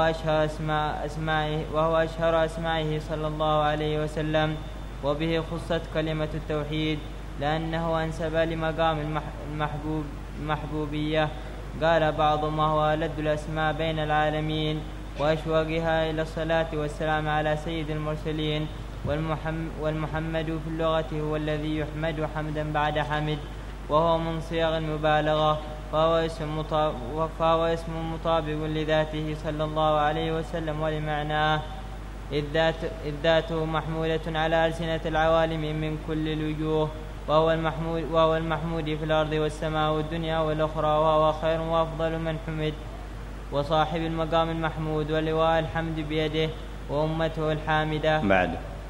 أشهر أسمائه صلى الله عليه وسلم، وبه خصت كلمة التوحيد لأنه أنسب لمقام المحبوبية. قال بعضهم وهو ألد الأسماء بين العالمين وأشواقها إلى الصلاة والسلام على سيد المرسلين. والمحمد في اللغة هو الذي يحمد حمدا بعد حمد، وهو من صيغ المبالغة، فهو اسم مطابق لذاته صلى الله عليه وسلم ولمعناه، إذ ذاته محمودة على ألسنة العوالم من كل الوجوه، وهو المحمود في الأرض والسماء والدنيا والأخرى، وهو خير وأفضل من حمد، وصاحب المقام المحمود ولواء الحمد بيده وأمته الحامدة. بعد.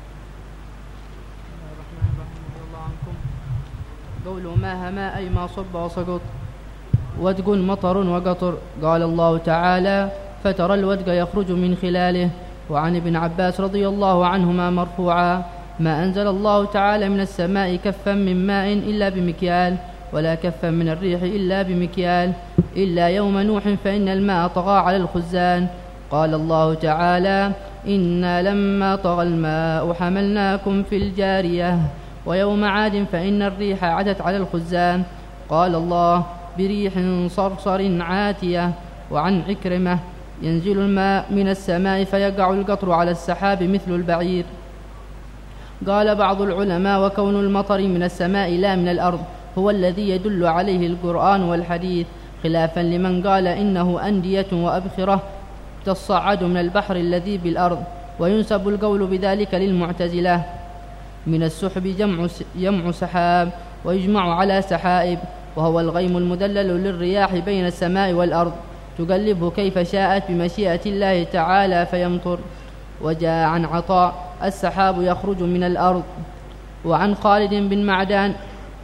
قول ما هما أي ما صب وسقط. ودق مطر وقطر. قال الله تعالى فترى الودق يخرج من خلاله. وعن ابن عباس رضي الله عنهما مرفوعا ما أنزل الله تعالى من السماء كفا من ماء إلا بمكيال، ولا كفا من الريح إلا بمكيال، إلا يوم نوح فإن الماء طغى على الخزان. قال الله تعالى إنا لما طغى الماء حملناكم في الجارية. ويوم عاد فإن الريح عتت على الخزان. قال الله بريح صرصر عاتية. وعن عكرمة ينزل الماء من السماء فيقع القطر على السحاب مثل البعير. قال بعض العلماء وكون المطر من السماء لا من الأرض هو الذي يدل عليه القرآن والحديث، خلافا لمن قال إنه أندية وأبخرة تصعد من البحر الذي بالأرض. وينسب القول بذلك للمعتزلة. من السحب جمع سحاب، ويجمع على سحائب، وهو الغيم المدلل للرياح بين السماء والأرض تقلبه كيف شاءت بمشيئة الله تعالى فيمطر. وجاء عن عطاء السحاب يخرج من الأرض. وعن خالد بن معدان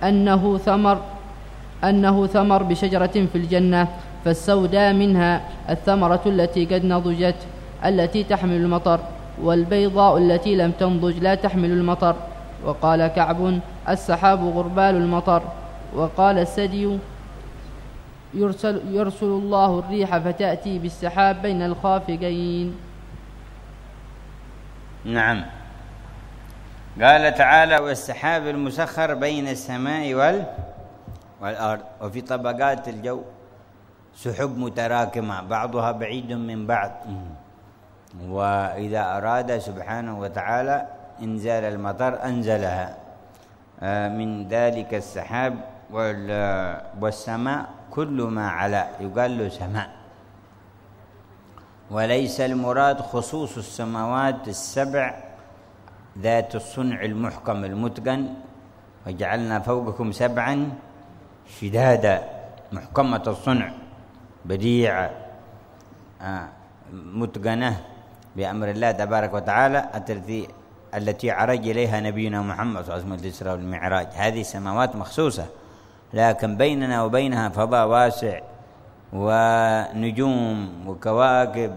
أنه ثمر بشجرة في الجنة، فالسوداء منها الثمرة التي قد نضجت التي تحمل المطر، والبيضاء التي لم تنضج لا تحمل المطر. وقال كعب السحاب غربال المطر. وقال السدي يرسل الله الريح فتأتي بالسحاب بين الخافقين. نعم. قال تعالى والسحاب المسخر بين السماء والأرض. وفي طبقات الجو سحب متراكمة بعضها بعيد من بعض، وإذا أراد سبحانه وتعالى إنزال المطر أنزلها من ذلك السحاب. والسماء كل ما علا يقال له سماء. وليس المراد خصوص السماوات السبع ذات الصنع المحكم المتقن، وجعلنا فوقكم سبعا شدادا محكمة الصنع بديعة متقنة بأمر الله تبارك وتعالى، التي عرج إليها نبينا محمد صلى الله عليه وسلم الإسراء والمعراج. هذه سماوات مخصوصة، لكن بيننا وبينها فضاء واسع ونجوم وكواكب،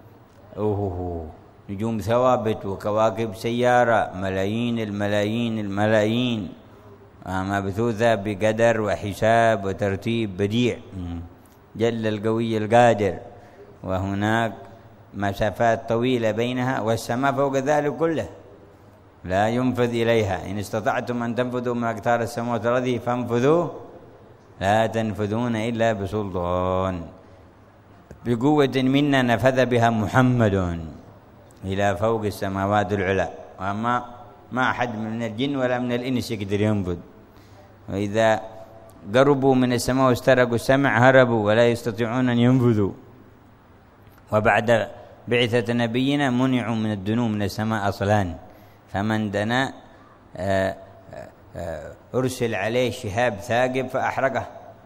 نجوم ثوابت وكواكب سيارة، ملايين الملايين الملايين مبثوثة بقدر وحساب وترتيب بديع جل القوي القادر، وهناك مسافات طويلة بينها، والسماء فوق ذلك كله لا ينفذ إليها. إن استطعتم أن تنفذوا من أقطار السماوات والأرض فانفذوا لا تنفذون إلا بسلطان. بقوة منا نفذ بها محمد إلى فوق السماوات العلى، وما ما أحد من الجن ولا من الإنس يقدر ينفذ. وإذا قربوا من السماء واسترقوا السمع هربوا ولا يستطيعون أن ينفذوا. وبعد بعثة نبينا منعوا من الدنو من السماء أصلا، فمن دنا أرسل عليه شهاب ثاقب فأحرقه،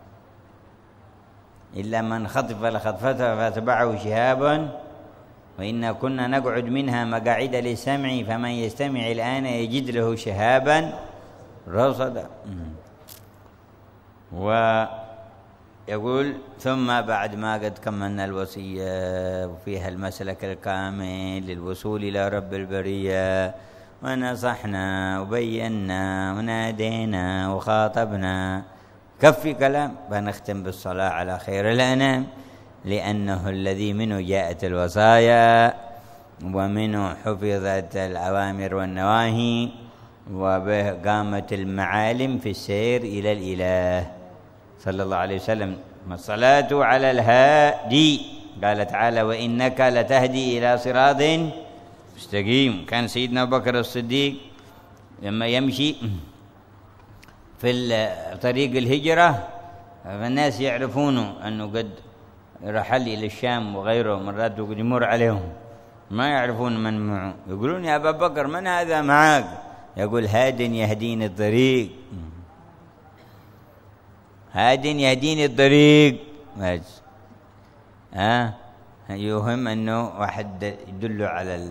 إلا من خطف لخطفته فاتبعه شهاب وإنا كنا نقعد منها مقاعد للسمع فمن يستمع الآن يجد له شهابا رصدا. ويقول ثم بعد ما قد كملنا الوصية وفيها المسلك الكامل للوصول إلى رب البرية، ونصحنا وبينا ونادينا وخاطبنا، كفي كلام، فنختم بالصلاة على خير الأنام، لأنه الذي منه جاءت الوصايا ومنه حفظت الأوامر والنواهي وبه قامت المعالم في السير إلى الإله صلى الله عليه وسلم. الصلاة على الهادي، قال تعالى وإنك لتهدي إلى صراط مستقيم. كان سيدنا أبو بكر الصديق لما يمشي في طريق الهجرة فالناس يعرفونه أنه قد رحل إلى الشام وغيره، مرات وقد يمر عليهم ما يعرفون من معه، يقولون يا أبا بكر من هذا معك؟ يقول هاد يهديني الطريق، هاد يهديني الطريق. بس يهم أنه واحد يدله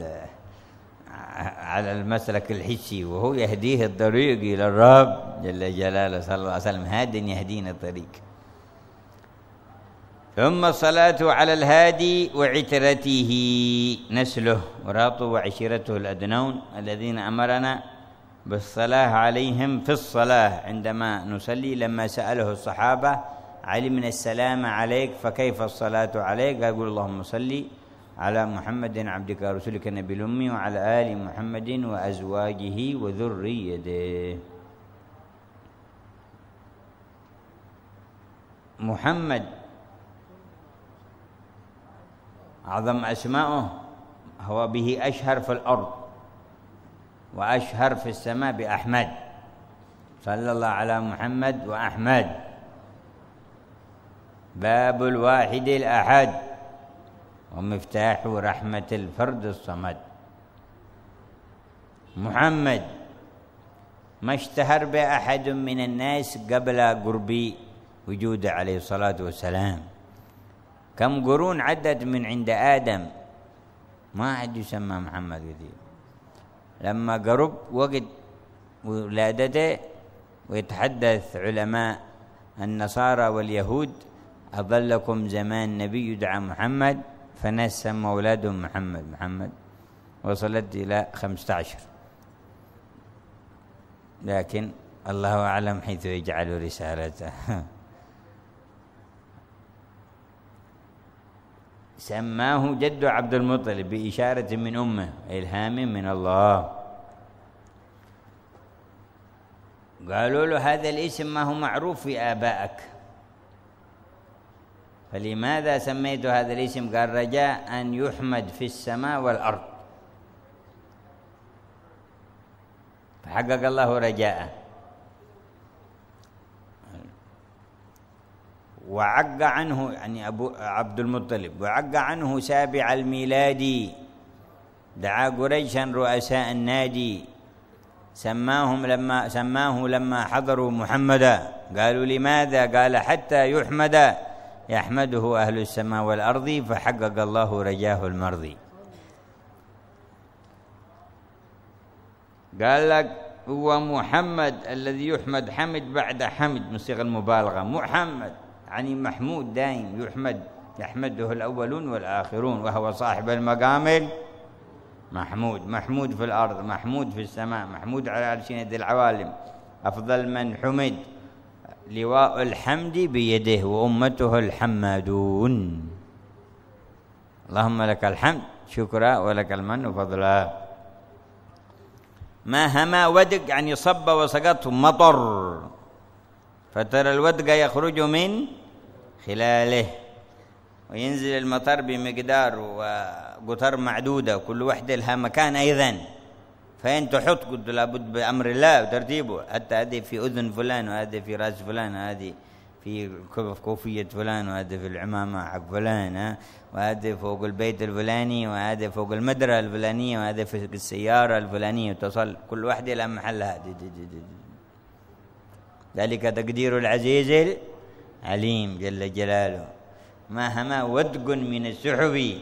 على المسلك الحسي، وهو يهديه الطريق إلى الرب جل جلاله صلى الله عليه وسلم. هاد يهدينا الطريق. ثم الصلاة على الهادي وعترته نسله وراطه وعشيرته الأدنون الذين أمرنا بالصلاة عليهم في الصلاة عندما نصلي. لما سأله الصحابة علمنا السلام عليك فكيف الصلاة عليك؟ يقول اللهم صل على محمد عبدك ورسولك النبي الأمي وعلى آل محمد وأزواجه وذريته. محمد أعظم أسمائه، هو به أشهر في الأرض وأشهر في السماء بأحمد، صلى الله على محمد وأحمد، باب الواحد الأحد ومفتاح رحمة الفرد الصمد. محمد ما اشتهر بأحد من الناس قبل قرب وجوده عليه الصلاة والسلام. كم قرون عدت من عند آدم ما حد يسمى محمد كثير. لما قرب وقت ولادته ويتحدث علماء النصارى واليهود أظلكم زمان نبي يدعى محمد، فناس سموا أولادهم محمد، وصلت إلى 15، لكن الله أعلم حيث يجعل رسالته. سماه جد عبد المطلب بإشارة من أمه، إلهام من الله. قالوا له هذا الاسم ما هو معروف في آبائك، فلماذا سميت هذا الاسم؟ قال رجاء أن يحمد في السماء والأرض، فحقق الله رجاءه. وعق عنه يعني أبو عبد المطلب، وعق عنه سابع الميلاد، دعا قريشا رؤساء النادي، سماه لما حضروا محمدا، قالوا لماذا؟ قال حتى يحمد، يحمده أهل السماء والأرض، فحقق الله رجاه المرضي. قال لك هو محمد الذي يحمد، حمد بعد حمد من صيغ المبالغة، محمد يعني محمود دائم يحمد، يحمده الأولون والآخرون، وهو صاحب المقام محمود، محمود في الأرض، محمود في السماء، محمود على ألسنة العوالم، أفضل من حمد، لواء الحمد بيده وأمته الحمادون. اللهم لك الحمد شكرا ولك المن فضلا. ما هما ودق يعني صب وسقط مطر، فترى الودق يخرج من خلاله، وينزل المطر بمقدار وقطر معدودة، كل وحدة لها مكان أيضا، فإن تحط قلت لابد بأمر الله وترتيبه، حتى هذه في أذن فلان، وهذه في رأس فلان، وهذه في كوفية فلان، وهذه في العمامة حق فلان، وهذه فوق البيت الفلاني، وهذه فوق المدرة الفلانية، وهذه في السيارة الفلانية، تصل كل واحدة لها محلها. ذلك تقدير العزيز العليم جل جلاله. ما هما ودق من السحب.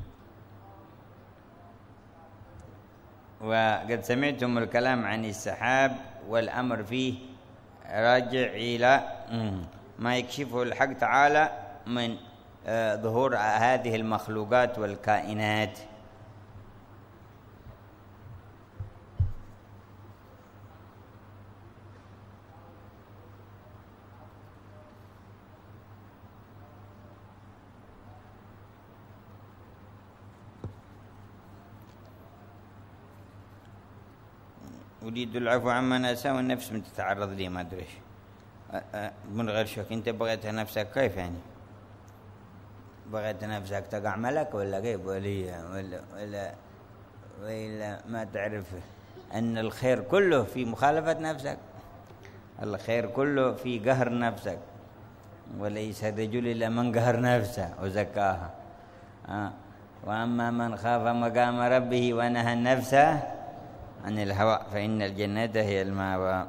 وقد سمعتم الكلام عن السحاب والأمر فيه راجع إلى ما يكشفه الحق تعالى من ظهور هذه المخلوقات والكائنات. أريد العفو عمن أساء، والنفس من تتعرض لي ما أدري من غير شك. أنت بغيت نفسك كيف يعني؟ بغيت نفسك تقع ملك ولا كيف؟ ولا ما تعرف أن الخير كله في مخالفة نفسك، الخير كله في قهر نفسك، وليس الرجل إلا من قهر نفسه وزكاها. وأما من خاف مقام ربه ونهى النفس عن الهوى فإن الجنة هي المأوى.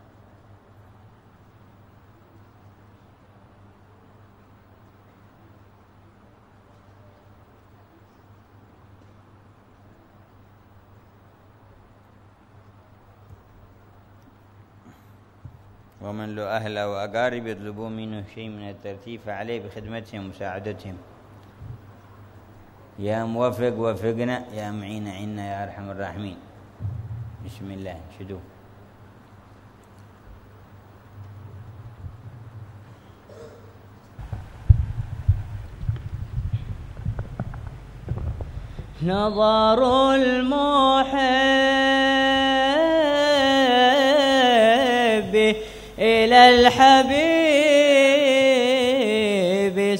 ومن له أهل أو أقارب يطلبوا منه شيء من الترتيب فعليه بخدمتهم ومساعدتهم. يا موفق وفقنا، يا معين عنا، يا أرحم الراحمين. بسم الله شدوا. نظر المحب إلى الحبيب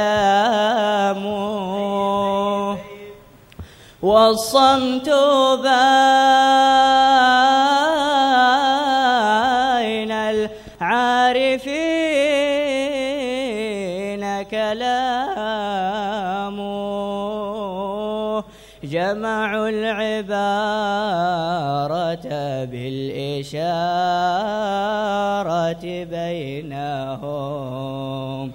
سلامه، والصمت بين العارفين كلامه، جمعوا العبارة بالإشارة بينهم،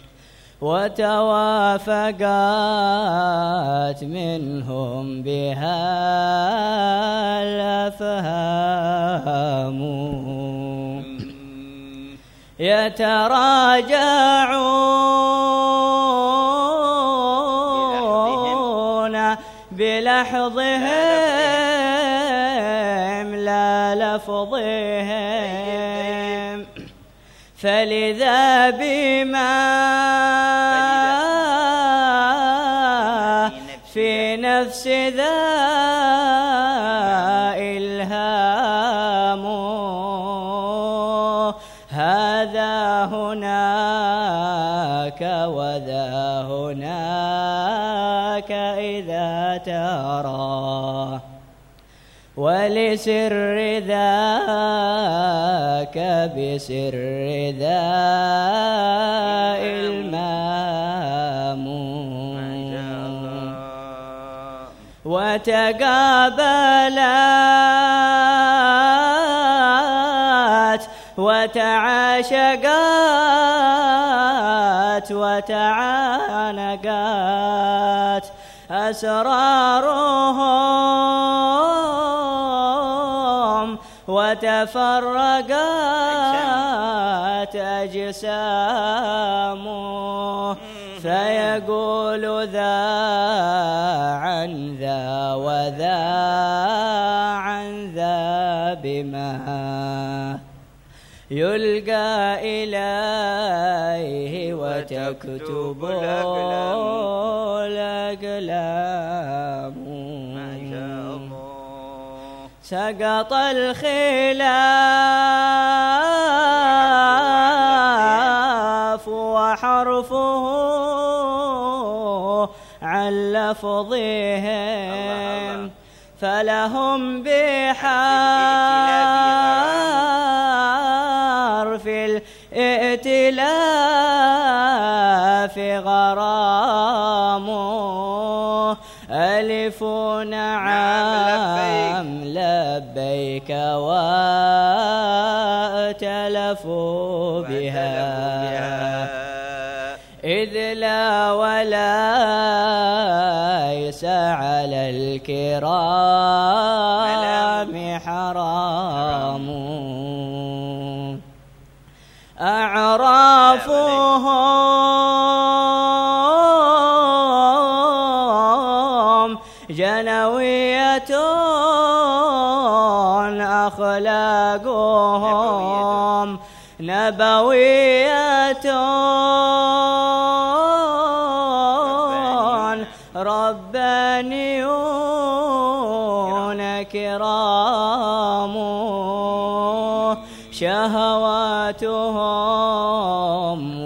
وتوافقت منهم بها الأفهام، يتراجعون بلحظهم لا لفظهم، فلذا بما في نفس ذا إلهام، هذا هناك وذا هناك إذا ترى، ولسر ذاك بسر ذا وتقابلت وتعاشقت وتعانقت أسرارهم وتفرقت أجسامه فيقول ذا عن ذا وذا عن ذا بما يلقى إليه وتكتب الأقلام. سقط الخلاف وحرفه عن لفظهم فلهم بحرف الائتلاف غرام. ألف نعم لبيك وأتلفوا بها إذ لا وليس على الكرام حرام. أعرافهم جنوية أخلاقهم نبوية ربانيون كرام. شهواتهم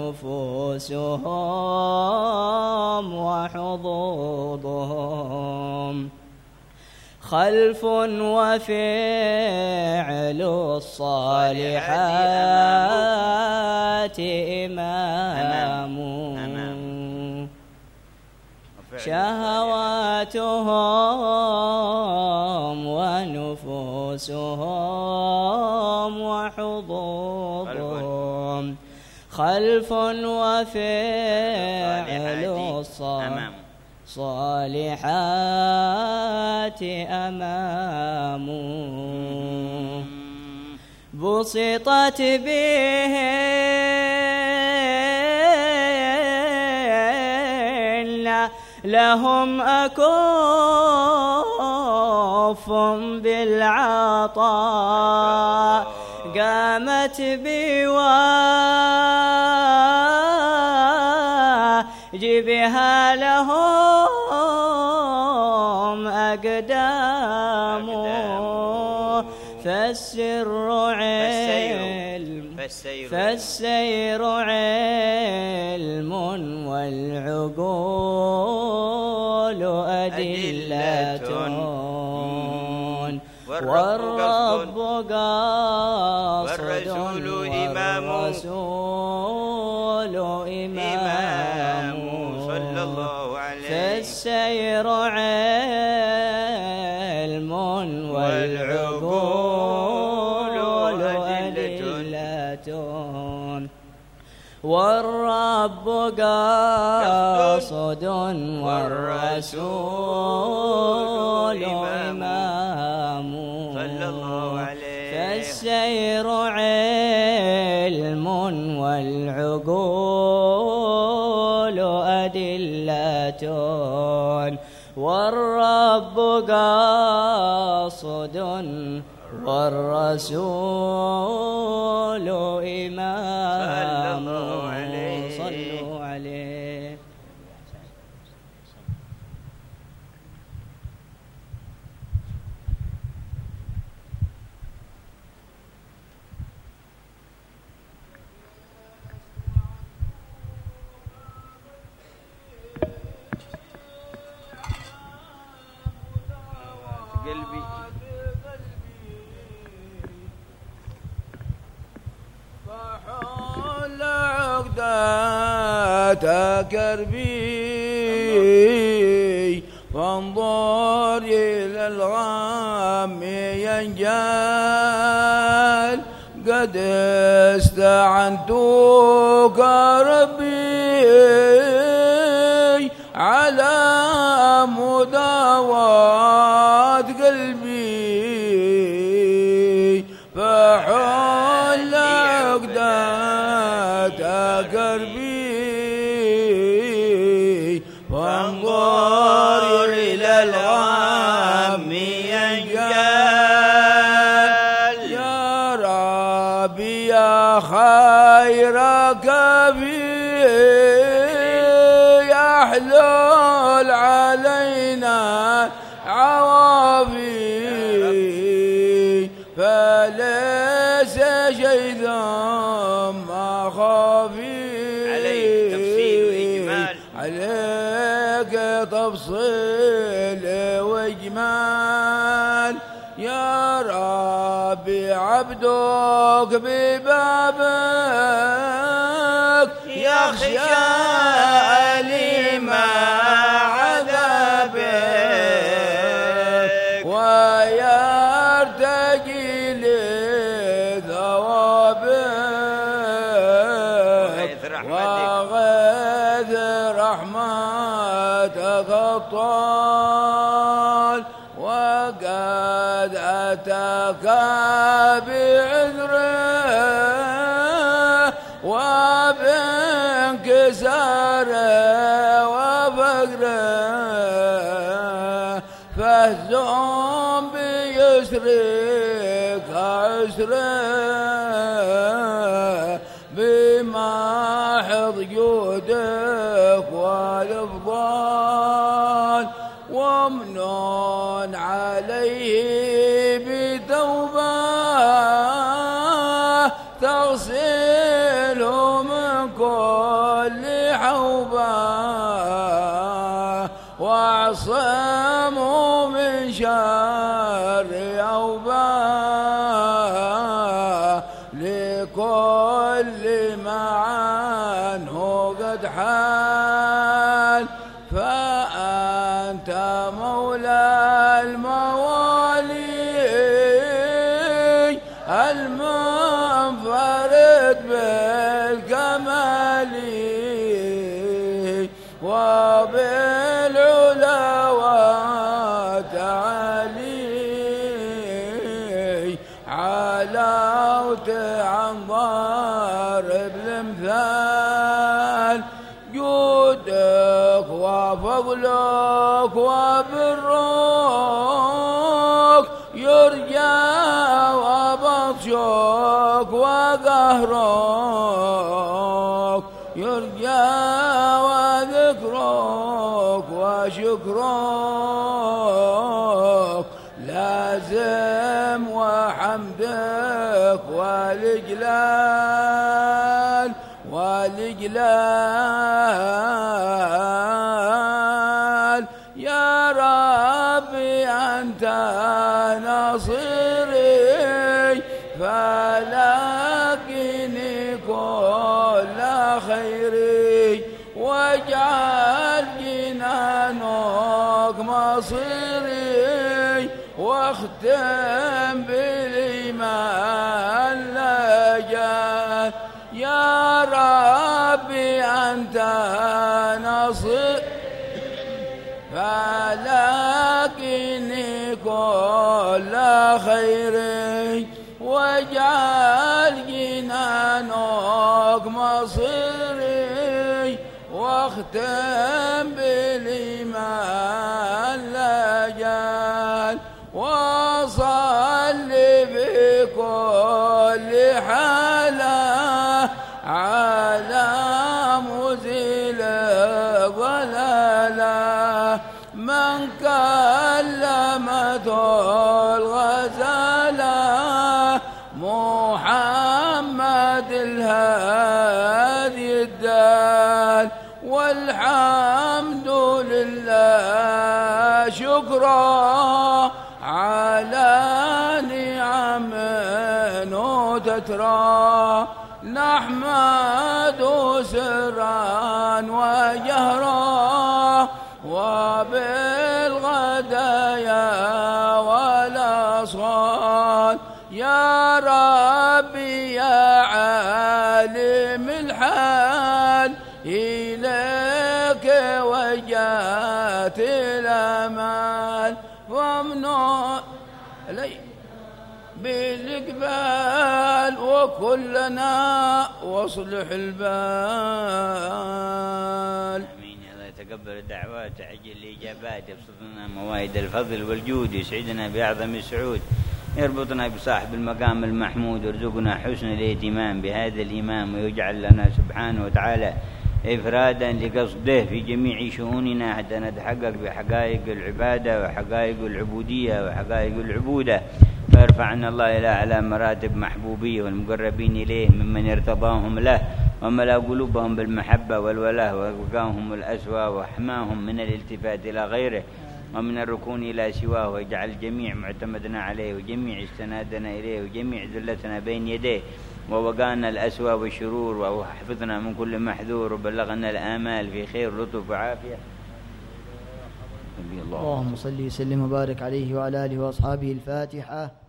ونفوسهم وحظوظهم خلف وفعل الصالحات إمام. شهواتهم ونفوسهم وحظوظهم خلف وفعل الصالحات أمام. بسطت بهن لهم أكف بالعطاء قامت بواجبها لهم أقدام. فالسير علم والعقول أدلة والرب قاصد والرسول إمام. صلى الله عليه. فالسير علم والعقول أدلة والرب قاصد والرسول إمام. صلى الله عليه. فالسير علم والعقول أدلة والرب قاصد والرسول إمام. صلوا عليه. قلبي فحول عقدة كربي وانظر إلى الغم ينجال قد استعنتك ربي على مداواة قلبي فحل عقدة قربي وانظر إلى الغم ينجال يا ربي يا خير كفي يحلل علينا عوافي فليس شيء ثم خافي عليك تفصيل وإجمال عليك تفصيل وإجمال يا ربي عبدك ببابك يخشى لما عذابك ويرتجي لثوابك وغيث رحمتك الطال وقد أتاك بعذره وبانكساره وفقره فاهزم بيسرك عسره بماحض جودك والافضال وامنن عليه بتوبه تغسله من كل حوبه واعصمه من شر أوباه لكل ما عنه قد حال فأنت مولى الموالي المنفرد بالكمال وبالعلا وتعالي علوت عن ضارب الامثال جودك وفضلك وبرك يرجى وبطشك وقهرك يرجى وذكرك وشكرك لازم وحمدك والإجلال والإجلال يا ربي أنت نصيري فلاقني كل خيري واجعل جنانك مصيري واختم بالإيمان لجال يا ربي أنت نصير فلاقني كل خيري واجعل جنانك مصيري واختم بالإيمان لجال وصل بكل حالة على مزيل ضلالة من كلمته الغزالة محمد الهادي الدال والحمد لله شكرا على نعم تترى نحمد سرا وجهرا بالغدايا والأصغار يا ربي يا عالم الحال إليك وجهت الأمال ومنع علي بالإقبال وكلنا واصلح البال. آمين يا الله يتقبل الدعوات وعجل الإجابات يبسط لنا موائد الفضل والجود يسعدنا بأعظم السعود يربطنا بصاحب المقام المحمود ويرزقنا حسن الاهتمام بهذا الإمام ويجعل لنا سبحانه وتعالى إفرادا لقصده في جميع شؤوننا حتى نتحقق بحقائق العبادة وحقائق العبودية وحقائق العبودة فيرفعنا الله إلى أعلى مراتب محبوبيه والمقربين إليه ممن ارتضاهم له وملأ قلوبهم بالمحبة والولاء ووقاهم الأسوأ وحماهم من الالتفات إلى غيره ومن الركون إلى سواه ويجعل جميع معتمدنا عليه وجميع استنادنا إليه وجميع ذلتنا بين يديه ووقانا الأسوأ والشرور وحفظنا من كل محذور وبلغنا الآمال في خير لطف وعافية. اللهم صل وسلم وبارك عليه وعلى آله وأصحابه. الفاتحة.